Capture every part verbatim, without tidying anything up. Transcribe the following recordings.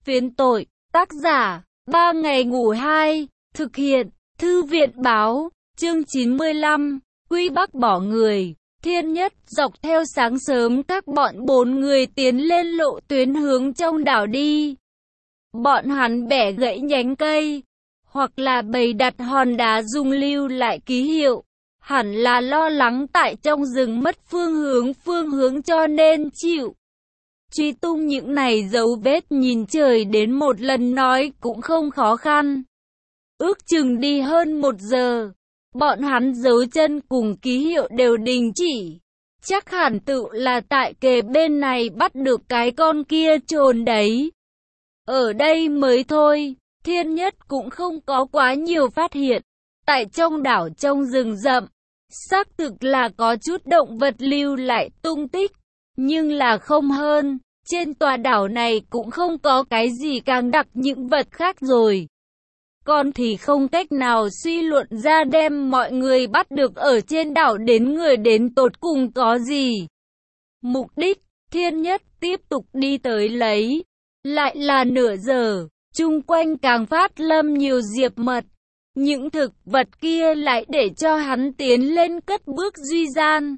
Phiến tội, tác giả, ba ngày ngủ hai, thực hiện, thư viện báo, chương chín mươi lăm, Quy Bắc bỏ người. Thiên Nhất dọc theo sáng sớm các bọn bốn người tiến lên lộ tuyến hướng trong đảo đi. Bọn hắn bẻ gãy nhánh cây, hoặc là bày đặt hòn đá dùng lưu lại ký hiệu. Hẳn là lo lắng tại trong rừng mất phương hướng phương hướng cho nên chịu truy tung những này dấu vết. Nhìn trời đến một lần nói cũng không khó khăn. Ước chừng đi hơn một giờ, bọn hắn dấu chân cùng ký hiệu đều đình chỉ. Chắc hẳn tự là tại kề bên này bắt được cái con kia trồn đấy. Ở đây mới thôi, Thiên Nhất cũng không có quá nhiều phát hiện. Tại trong đảo trong rừng rậm, xác thực là có chút động vật lưu lại tung tích, nhưng là không hơn. Trên tòa đảo này cũng không có cái gì càng đặc những vật khác rồi. Còn thì không cách nào suy luận ra đem mọi người bắt được ở trên đảo đến người đến tột cùng có gì. Mục đích, Thiên Nhất tiếp tục đi tới lấy. Lại là nửa giờ, chung quanh càng phát lâm nhiều diệp mật. Những thực vật kia lại để cho hắn tiến lên cất bước duy gian.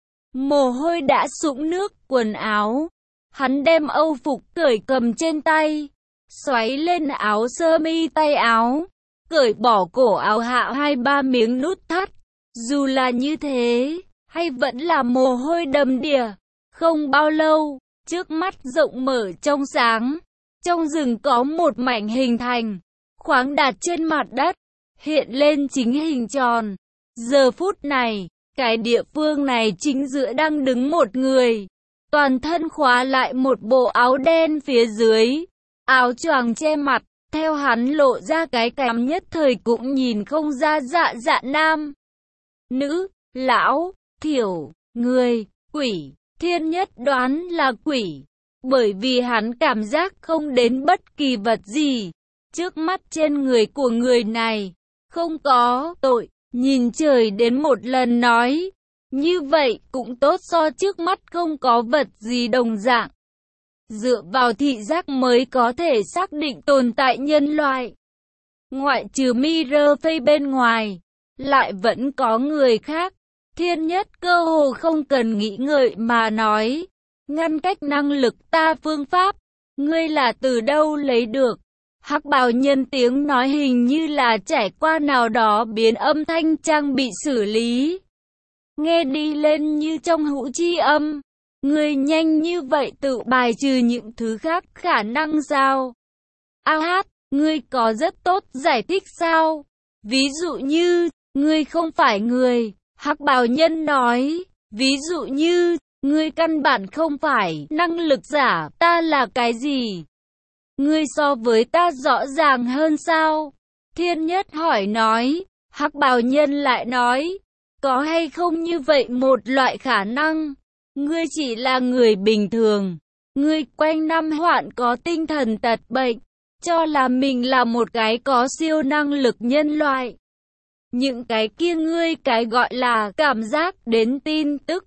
Mồ hôi đã sũng nước quần áo. Hắn đem âu phục cởi cầm trên tay, xoáy lên áo sơ mi tay áo, cởi bỏ cổ áo hạ hai ba miếng nút thắt. Dù là như thế, hay vẫn là mồ hôi đầm đìa. Không bao lâu, trước mắt rộng mở trong sáng, trong rừng có một mảnh hình thành, khoáng đạt trên mặt đất, hiện lên chính hình tròn. Giờ phút này, cái địa phương này chính giữa đang đứng một người. Toàn thân khóa lại một bộ áo đen phía dưới, áo choàng che mặt, theo hắn lộ ra cái cằm nhất thời cũng nhìn không ra dạ dạ nam, nữ, lão, thiểu, người, quỷ. Thiên Nhất đoán là quỷ, bởi vì hắn cảm giác không đến bất kỳ vật gì trước mắt trên người của người này, không có tội. Nhìn trời đến một lần nói, như vậy cũng tốt so trước mắt không có vật gì đồng dạng. Dựa vào thị giác mới có thể xác định tồn tại nhân loại. Ngoại trừ Mirror bên ngoài, lại vẫn có người khác. Thiên Nhất cơ hồ không cần nghĩ ngợi mà nói, ngăn cách năng lực ta phương pháp, ngươi là từ đâu lấy được? Hắc bào nhân tiếng nói hình như là trải qua nào đó biến âm thanh trang bị xử lý. Nghe đi lên như trong hũ chi âm. Ngươi nhanh như vậy tự bài trừ những thứ khác khả năng sao? A hát, ngươi có rất tốt giải thích sao? Ví dụ như, ngươi không phải người. Hắc bào nhân nói, ví dụ như, ngươi căn bản không phải năng lực giả, ta là cái gì? Ngươi so với ta rõ ràng hơn sao? Thiên Nhất hỏi nói. Hắc bào nhân lại nói, có hay không như vậy một loại khả năng? Ngươi chỉ là người bình thường. Ngươi quanh năm hoạn có tinh thần tật bệnh, cho là mình là một cái có siêu năng lực nhân loại. Những cái kia ngươi cái gọi là cảm giác đến tin tức,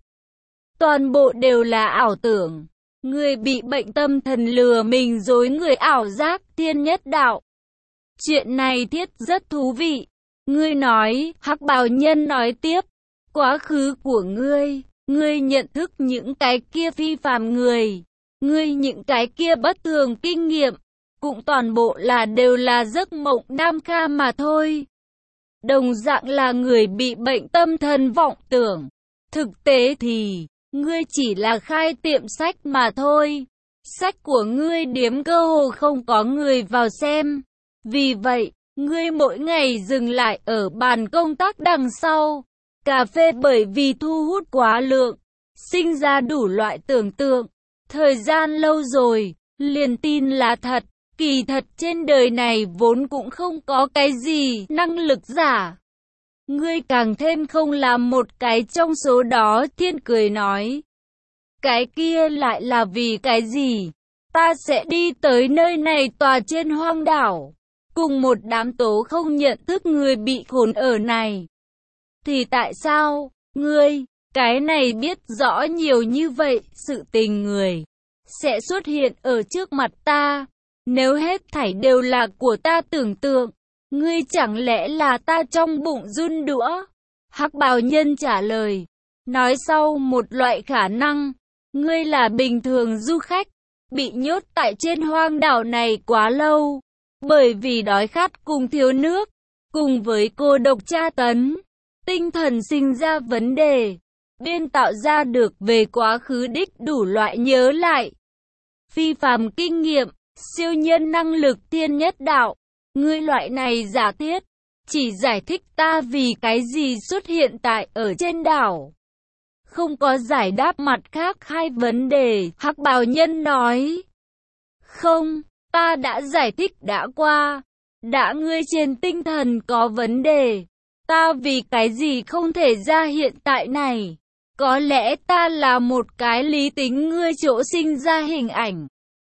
toàn bộ đều là ảo tưởng. Ngươi bị bệnh tâm thần lừa mình dối người ảo giác. Thiên Nhất đạo, chuyện này thiết rất thú vị. Ngươi nói, Hắc bào nhân nói tiếp, quá khứ của ngươi, ngươi nhận thức những cái kia phi phàm người, ngươi những cái kia bất thường kinh nghiệm, cũng toàn bộ là đều là giấc mộng nam kha mà thôi. Đồng dạng là người bị bệnh tâm thần vọng tưởng. Thực tế thì, ngươi chỉ là khai tiệm sách mà thôi. Sách của ngươi điếm cơ hồ không có người vào xem. Vì vậy, ngươi mỗi ngày dừng lại ở bàn công tác đằng sau. Cà phê bởi vì thu hút quá lượng, sinh ra đủ loại tưởng tượng. Thời gian lâu rồi, liền tin là thật. Kỳ thật trên đời này vốn cũng không có cái gì năng lực giả. Ngươi càng thêm không là một cái trong số đó. Thiên cười nói, cái kia lại là vì cái gì? Ta sẽ đi tới nơi này tòa trên hoang đảo, cùng một đám tố không nhận thức người bị khốn ở này. Thì tại sao, ngươi, cái này biết rõ nhiều như vậy, sự tình người, sẽ xuất hiện ở trước mặt ta? Nếu hết thảy đều là của ta tưởng tượng, ngươi chẳng lẽ là ta trong bụng run đũa? Hắc bào nhân trả lời, nói sau một loại khả năng, ngươi là bình thường du khách, bị nhốt tại trên hoang đảo này quá lâu, bởi vì đói khát cùng thiếu nước, cùng với cô độc tra tấn, tinh thần sinh ra vấn đề, biên tạo ra được về quá khứ đích đủ loại nhớ lại. Phi phàm kinh nghiệm, siêu nhân năng lực thiên nhất đạo, ngươi loại này giả thiết, chỉ giải thích ta vì cái gì xuất hiện tại ở trên đảo. Không có giải đáp mặt khác hai vấn đề, Hắc bào nhân nói. Không, ta đã giải thích đã qua, đã ngươi trên tinh thần có vấn đề, ta vì cái gì không thể ra hiện tại này. Có lẽ ta là một cái lý tính ngươi chỗ sinh ra hình ảnh.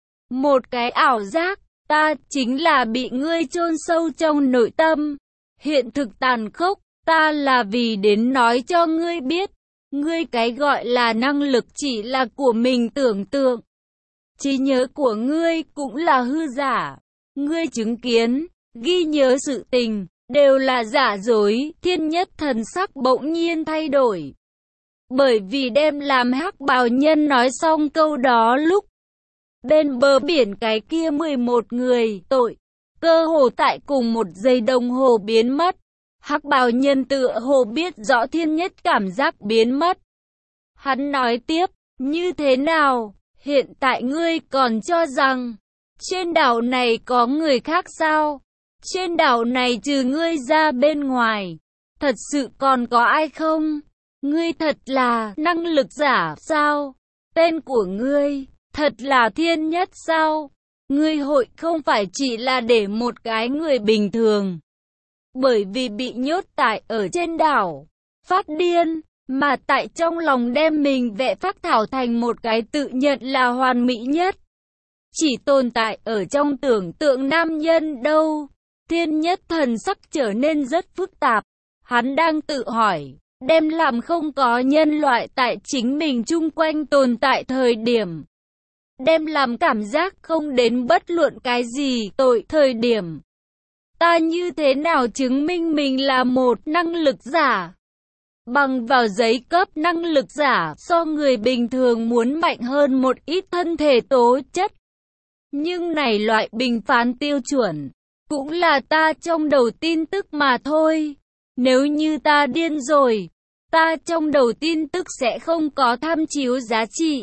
Một cái ảo giác, ta chính là bị ngươi chôn sâu trong nội tâm. Hiện thực tàn khốc, ta là vì đến nói cho ngươi biết, ngươi cái gọi là năng lực chỉ là của mình tưởng tượng. Trí nhớ của ngươi cũng là hư giả. Ngươi chứng kiến, ghi nhớ sự tình, đều là giả dối. Thiên nhất thần sắc bỗng nhiên thay đổi. Bởi vì đem làm Hắc bào nhân nói xong câu đó lúc bên bờ biển cái kia mười một người tội, cơ hồ tại cùng một giây đồng hồ biến mất. Hắc bào nhân tựa hồ biết rõ thiên nhất cảm giác biến mất. Hắn nói tiếp, như thế nào, hiện tại ngươi còn cho rằng trên đảo này có người khác sao? Trên đảo này trừ ngươi ra bên ngoài, thật sự còn có ai không? Ngươi thật là năng lực giả sao? Tên của ngươi thật là thiên nhất sao? Ngươi hội không phải chỉ là để một cái người bình thường, bởi vì bị nhốt tại ở trên đảo, phát điên, mà tại trong lòng đem mình vẽ phác thảo thành một cái tự nhận là hoàn mỹ nhất. Chỉ tồn tại ở trong tưởng tượng nam nhân đâu. Thiên nhất thần sắc trở nên rất phức tạp. Hắn đang tự hỏi, đem làm không có nhân loại tại chính mình chung quanh tồn tại thời điểm. Đem làm cảm giác không đến bất luận cái gì tội thời điểm. Ta như thế nào chứng minh mình là một năng lực giả? Bằng vào giấy cấp năng lực giả so người bình thường muốn mạnh hơn một ít thân thể tố chất. Nhưng này loại bình phán tiêu chuẩn, cũng là ta trong đầu tin tức mà thôi. Nếu như ta điên rồi, ta trong đầu tin tức sẽ không có tham chiếu giá trị.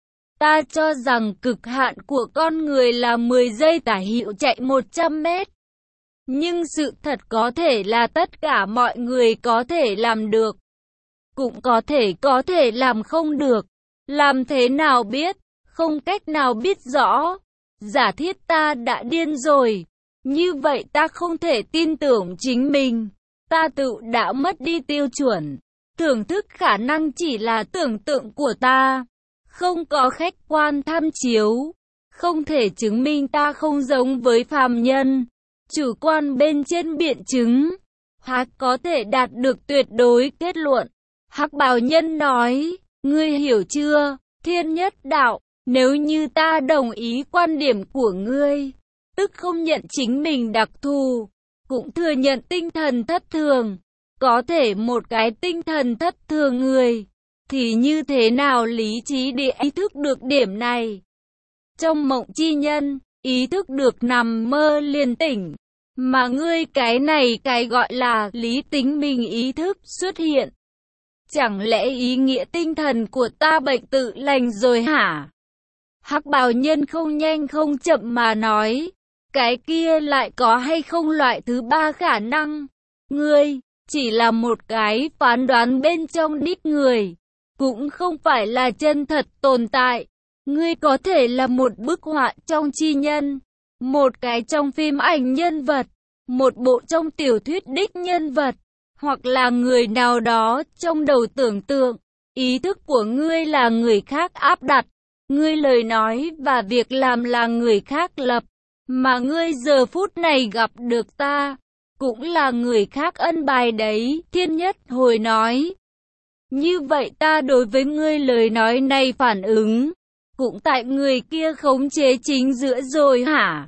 Ta cho rằng cực hạn của con người là mười giây tả hữu chạy một trăm mét. Nhưng sự thật có thể là tất cả mọi người có thể làm được. Cũng có thể có thể làm không được. Làm thế nào biết? Không cách nào biết rõ. Giả thiết ta đã điên rồi. Như vậy ta không thể tin tưởng chính mình. Ta tự đã mất đi tiêu chuẩn. Thưởng thức khả năng chỉ là tưởng tượng của ta. Không có khách quan tham chiếu. Không thể chứng minh ta không giống với phàm nhân. Chủ quan bên trên biện chứng. Há có thể đạt được tuyệt đối kết luận. Hắc bào nhân nói, ngươi hiểu chưa, thiên nhất đạo, nếu như ta đồng ý quan điểm của ngươi, tức không nhận chính mình đặc thù, cũng thừa nhận tinh thần thất thường, có thể một cái tinh thần thất thường người, thì như thế nào lý trí để ý thức được điểm này? Trong mộng chi nhân, ý thức được nằm mơ liền tỉnh, mà ngươi cái này cái gọi là lý tính mình ý thức xuất hiện. Chẳng lẽ ý nghĩa tinh thần của ta bệnh tự lành rồi hả? Hắc bào nhân không nhanh không chậm mà nói, cái kia lại có hay không loại thứ ba khả năng? Ngươi, chỉ là một cái phán đoán bên trong đích người, cũng không phải là chân thật tồn tại. Ngươi có thể là một bức họa trong chi nhân, một cái trong phim ảnh nhân vật, một bộ trong tiểu thuyết đích nhân vật, hoặc là người nào đó trong đầu tưởng tượng. Ý thức của ngươi là người khác áp đặt, ngươi lời nói và việc làm là người khác lập, mà ngươi giờ phút này gặp được ta, cũng là người khác ân bài đấy. Thiên nhất hồi nói, như vậy ta đối với ngươi lời nói này phản ứng, cũng tại người kia khống chế chính giữa rồi hả?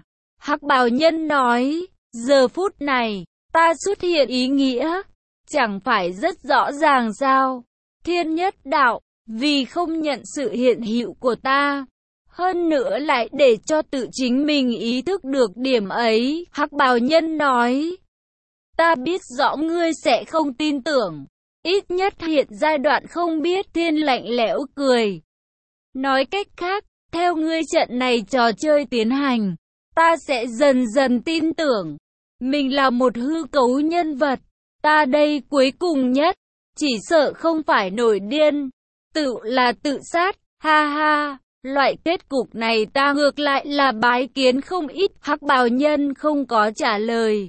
Hắc bào nhân nói, giờ phút này, ta xuất hiện ý nghĩa, chẳng phải rất rõ ràng sao? Thiên nhất đạo, vì không nhận sự hiện hữu của ta, hơn nữa lại để cho tự chính mình ý thức được điểm ấy. Hắc bào nhân nói, ta biết rõ ngươi sẽ không tin tưởng, ít nhất hiện giai đoạn không biết. Thiên lạnh lẽo cười, nói cách khác, theo ngươi trận này trò chơi tiến hành, ta sẽ dần dần tin tưởng mình là một hư cấu nhân vật. Ta đây cuối cùng nhất, chỉ sợ không phải nổi điên, tự là tự sát, ha ha. Loại kết cục này ta ngược lại là bái kiến không ít. Hắc bào nhân không có trả lời,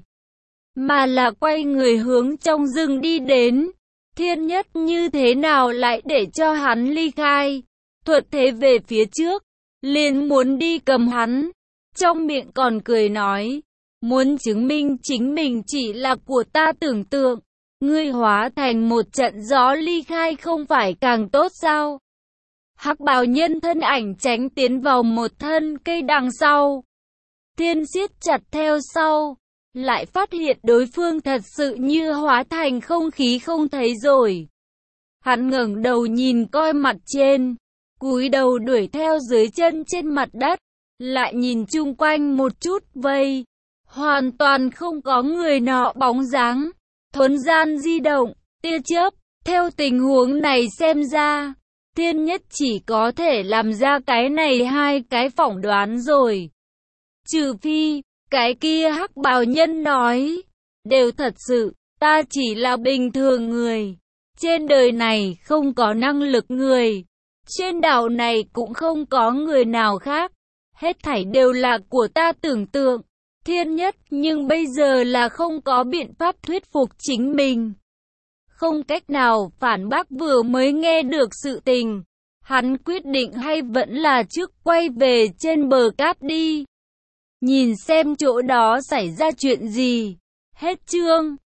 mà là quay người hướng trong rừng đi đến. Thiên nhất như thế nào lại để cho hắn ly khai? Thuận thế về phía trước, liền muốn đi cầm hắn, trong miệng còn cười nói, muốn chứng minh chính mình chỉ là của ta tưởng tượng, ngươi hóa thành một trận gió ly khai không phải càng tốt sao? Hắc bào nhân thân ảnh tránh tiến vào một thân cây đằng sau. Thiên siết chặt theo sau, lại phát hiện đối phương thật sự như hóa thành không khí không thấy rồi. Hắn ngẩng đầu nhìn coi mặt trên, cúi đầu đuổi theo dưới chân trên mặt đất, lại nhìn chung quanh một chút vây, hoàn toàn không có người nọ bóng dáng. Thuấn gian di động, tia chớp, theo tình huống này xem ra, Thiên nhất chỉ có thể làm ra cái này hai cái phỏng đoán rồi. Trừ phi, cái kia hắc bào nhân nói, đều thật sự, ta chỉ là bình thường người. Trên đời này không có năng lực người. Trên đảo này cũng không có người nào khác. Hết thảy đều là của ta tưởng tượng. Thiên nhất nhưng bây giờ là không có biện pháp thuyết phục chính mình. Không cách nào phản bác vừa mới nghe được sự tình. Hắn quyết định hay vẫn là trước quay về trên bờ cát đi. Nhìn xem chỗ đó xảy ra chuyện gì. Hết chương.